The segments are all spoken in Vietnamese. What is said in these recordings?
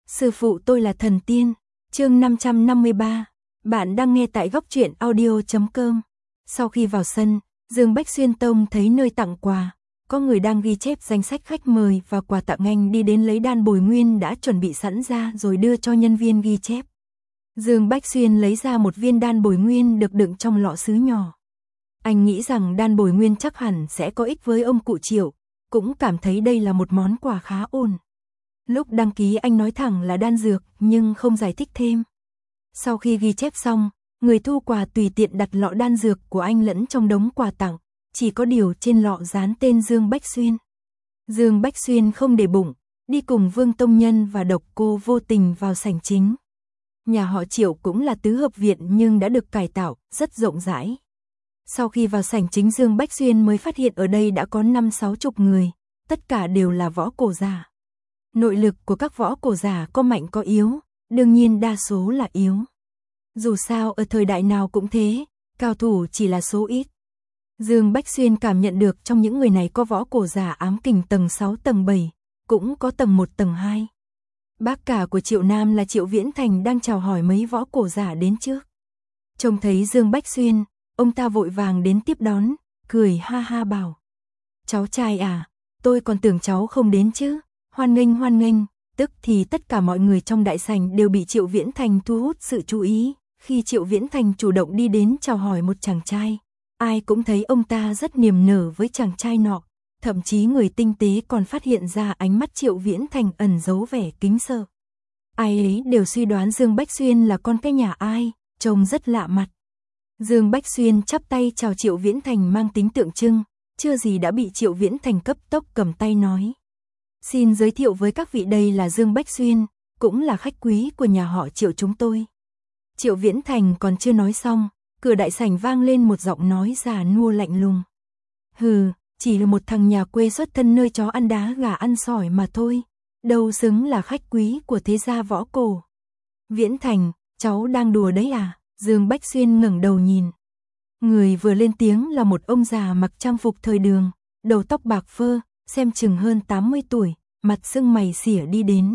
Sư phụ tôi là thần tiên. Chương 553. Bạn đang nghe tại góc truyện audio.com. Sau khi vào sân, Dương Bách Xuyên Tông thấy nơi tặng quà, có người đang ghi chép danh sách khách mời và quà tặng, anh đi đến lấy đan bồi nguyên đã chuẩn bị sẵn ra rồi đưa cho nhân viên ghi chép. Dương Bách Xuyên lấy ra một viên đan bồi nguyên được đựng trong lọ sứ nhỏ. Anh nghĩ rằng đan bồi nguyên chắc hẳn sẽ có ích với ông cụ Triệu, cũng cảm thấy đây là một món quà khá ổn. Lúc đăng ký anh nói thẳng là đan dược nhưng không giải thích thêm. Sau khi ghi chép xong, người thu quà tùy tiện đặt lọ đan dược của anh lẫn trong đống quà tặng, chỉ có điều trên lọ dán tên Dương Bách Xuyên. Dương Bách Xuyên không để bụng, đi cùng Vương Tông Nhân và Độc Cô Vô Tình vào sảnh chính. Nhà họ Triệu cũng là tứ hợp viện nhưng đã được cải tạo, rất rộng rãi. Sau khi vào sảnh chính, Dương Bách Xuyên mới phát hiện ở đây đã có 50-60 người, tất cả đều là võ cổ giả. Nội lực của các võ cổ giả có mạnh có yếu, đương nhiên đa số là yếu. Dù sao ở thời đại nào cũng thế, cao thủ chỉ là số ít. Dương Bách Xuyên cảm nhận được trong những người này có võ cổ giả ám kình tầng 6 tầng 7, cũng có tầng 1 tầng 2. Bác cả của Triệu Nam là Triệu Viễn Thành đang chào hỏi mấy võ cổ giả đến trước. Trông thấy Dương Bách Xuyên, ông ta vội vàng đến tiếp đón, cười ha ha bảo: "Cháu trai à, tôi còn tưởng cháu không đến chứ, hoan nghênh hoan nghênh." Tức thì tất cả mọi người trong đại sảnh đều bị Triệu Viễn Thành thu hút sự chú ý, khi Triệu Viễn Thành chủ động đi đến chào hỏi một chàng trai, ai cũng thấy ông ta rất niềm nở với chàng trai nọ, thậm chí người tinh tế còn phát hiện ra ánh mắt Triệu Viễn Thành ẩn giấu vẻ kính sợ. Ai ấy đều suy đoán Dương Bách Xuyên là con cái nhà ai, trông rất lạ mặt. Dương Bách Xuyên chắp tay chào Triệu Viễn Thành mang tính tượng trưng, chưa gì đã bị Triệu Viễn Thành cấp tốc cầm tay nói: "Xin giới thiệu với các vị, đây là Dương Bách Xuyên, cũng là khách quý của nhà họ Triệu chúng tôi." Triệu Viễn Thành còn chưa nói xong, cửa đại sảnh vang lên một giọng nói già nua lạnh lùng: "Hừ, chỉ là một thằng nhà quê xuất thân nơi chó ăn đá gà ăn sỏi mà thôi, đâu xứng là khách quý của thế gia võ cổ." "Viễn Thành, cháu đang đùa đấy à?" Dương Bách Xuyên ngẩng đầu nhìn. Người vừa lên tiếng là một ông già mặc trang phục thời Đường, đầu tóc bạc phơ, xem chừng hơn 80 tuổi, mặt sưng mày xỉa đi đến.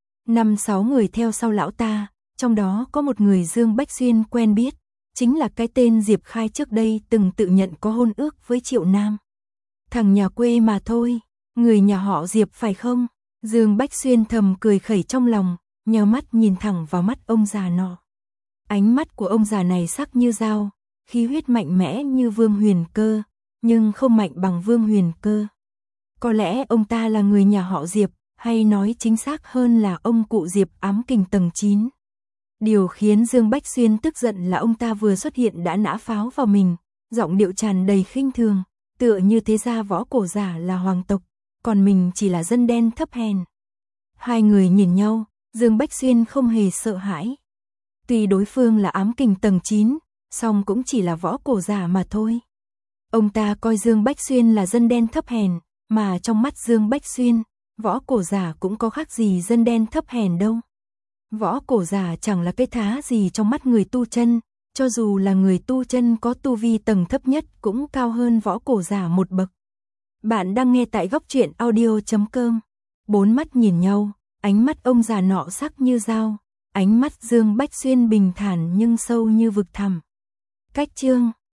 5-6 người theo sau lão ta, trong đó có một người Dương Bách Xuyên quen biết, chính là cái tên Diệp Khai trước đây từng tự nhận có hôn ước với Triệu Nam. "Thằng nhà quê mà thôi, người nhà họ Diệp phải không?" Dương Bách Xuyên thầm cười khẩy trong lòng, nhờ mắt nhìn thẳng vào mắt ông già nọ. Ánh mắt của ông già này sắc như dao, khí huyết mạnh mẽ như Vương Huyền Cơ, nhưng không mạnh bằng Vương Huyền Cơ. Có lẽ ông ta là người nhà họ Diệp, hay nói chính xác hơn là ông cụ Diệp ám kình tầng 9. Điều khiến Dương Bách Xuyên tức giận là ông ta vừa xuất hiện đã nã pháo vào mình, giọng điệu tràn đầy khinh thường, tựa như thế gia võ cổ giả là hoàng tộc, còn mình chỉ là dân đen thấp hèn. Hai người nhìn nhau, Dương Bách Xuyên không hề sợ hãi. Tuy đối phương là ám kình tầng 9, song cũng chỉ là võ cổ giả mà thôi. Ông ta coi Dương Bách Xuyên là dân đen thấp hèn, mà trong mắt Dương Bách Xuyên, võ cổ giả cũng có khác gì dân đen thấp hèn đâu. Võ cổ giả chẳng là cái thá gì trong mắt người tu chân, cho dù là người tu chân có tu vi tầng thấp nhất cũng cao hơn võ cổ giả một bậc. Bạn đang nghe tại góc truyện audio.com. Bốn mắt nhìn nhau, ánh mắt ông già nọ sắc như dao, ánh mắt Dương Bách Xuyên bình thản nhưng sâu như vực thẳm. Cách chương